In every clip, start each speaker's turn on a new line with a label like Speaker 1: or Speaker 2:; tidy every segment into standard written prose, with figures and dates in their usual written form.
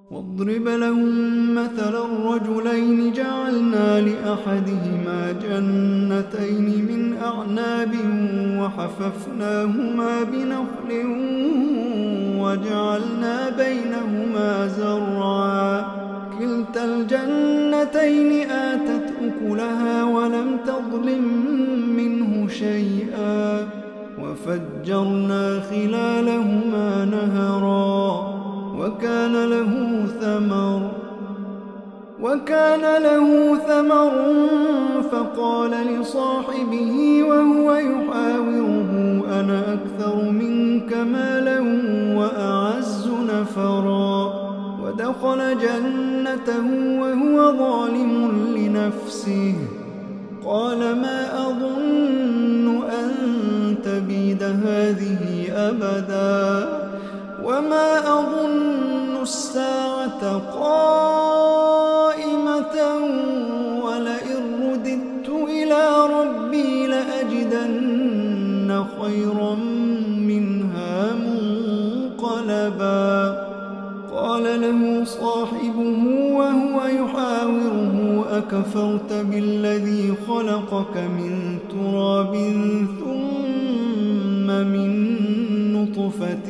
Speaker 1: واضرب لهم مثلا الرجلين جعلنا لأحدهما جنتين من أعناب وحففناهما بنخل وجعلنا بينهما زرعا كلتا الجنتين آتت أكلها ولم تظلم منه شيئا وفجرنا خلالهما نهرا وكان له ثمر فقال لصاحبه وهو يحاوره أنا أكثر منك مالا وأعز نفرا ودخل جنته وهو ظالم لنفسه قال ما أظن أن تبيد هذه أبدا وما أظن الساعة قائمة ولئن رددت إلى ربي لأجدن خيرا منها منقلبا قال له صاحبه وهو يحاوره أكفرت بالذي خلقك من تراب ثم من نطفة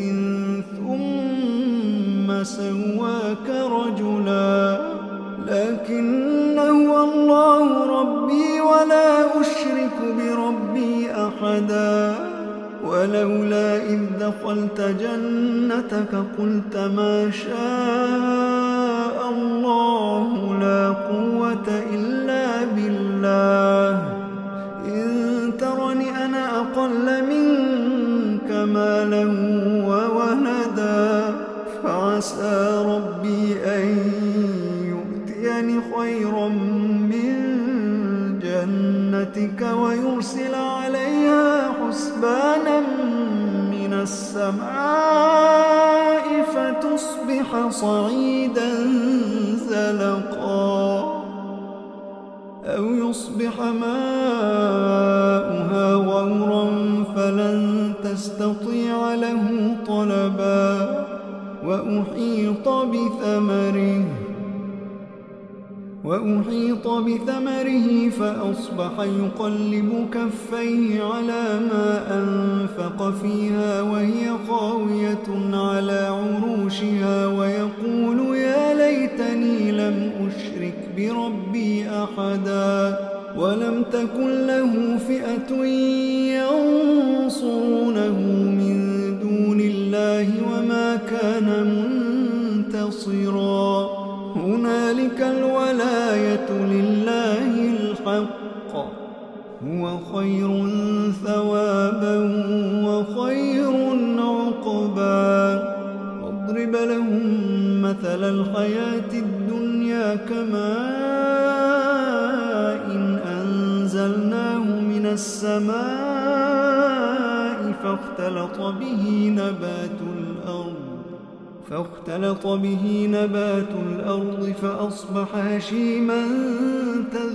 Speaker 1: ثم سواك رجلا لكن هو الله ربي ولا أشرك بربي أحدا ولولا إذ دخلت جنتك قلت ما شاء الله لا قوة إلا بالله إن ترني أنا أقل منك مالا وولدا فعسى ربي أن يؤتيني خيرا من جنتك ويرسل عليها حسبانا من السماء فتصبح صعيدا زلقا أو يصبح ماؤها غورا فلن تستطيع له طلبا وأحيط بثمره فأصبح يقلب كفيه على ما أنفق فيها وهي خاوية على عروشها ويقول يا ليتني لم أشرك بربي أحدا ولم تكن له فئة ينصرونه من دون الله وما كان منتصرا هنالك الولاية لله الحق هو خير ثوابا وخير عقبا واضرب لهم مثل الحياة الدنيا كماء إن أنزلناه من السماء فاختلط به نبات الأرض فأصبح هشيما